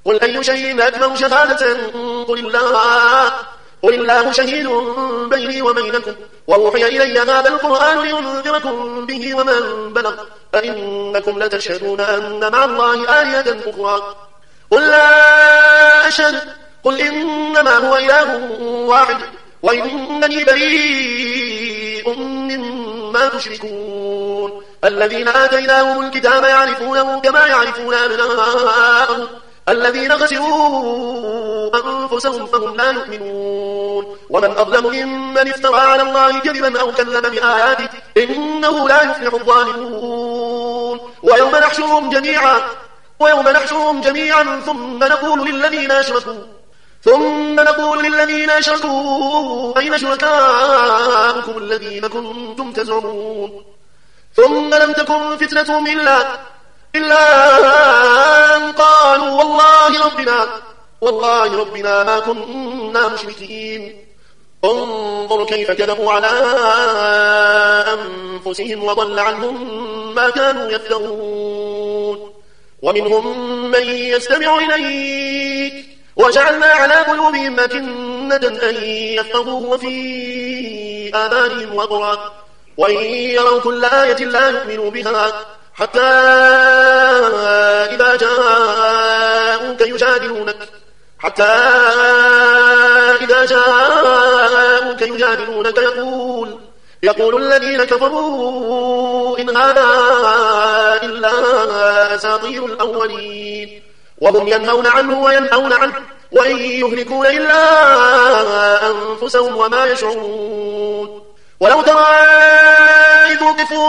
قل أي شيء أكبر شهادة قل الله شهيد بيني وبينكم وأوحي إلي هذا القرآن لينذركم به ومن بلغ أئنكم لتشهدون أن مع الله آلهة أخرى قل لا أشهد قل إنما هو إله واحد وإنني بريء مما تشركون الذين آتيناهم الكتاب يعرفونه كما يعرفون أبناءهم الذين خسروا أنفسهم فهم لا يؤمنون ومن أظلم ممن افترى على الله كذبا أو كذب بآياته إنه لا يفلح الظالمون ويوم نحشرهم جميعا ثم نقول للذين أشركوا أين شركاؤكم الذين كنتم تزعمون ثم لم تكن فتنتهم إلا أن قالوا والله ربنا ما كنا مشركين انظر كيف كذبوا على أنفسهم وضل عنهم ما كانوا يفترون ومنهم من يستمع إليك وجعلنا على قلوبهم أكنة أن يفقهوه وفي آذانهم وقرا وإن يروا كل آية لا يؤمنوا بها حتى إذا جاءوك يجادلونك يقول الذين كفروا إن هذا إلا أساطير الأولين وهم ينهون عنه وينهون عنه وإن يهلكون إلا أنفسهم وما يشعرون ولو ترى إذ وقفوا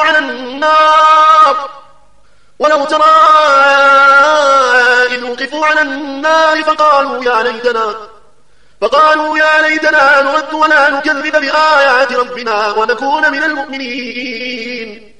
على النار فقالوا يا ليتنا نرد ولا نكذب بآيات ربنا ونكون من المؤمنين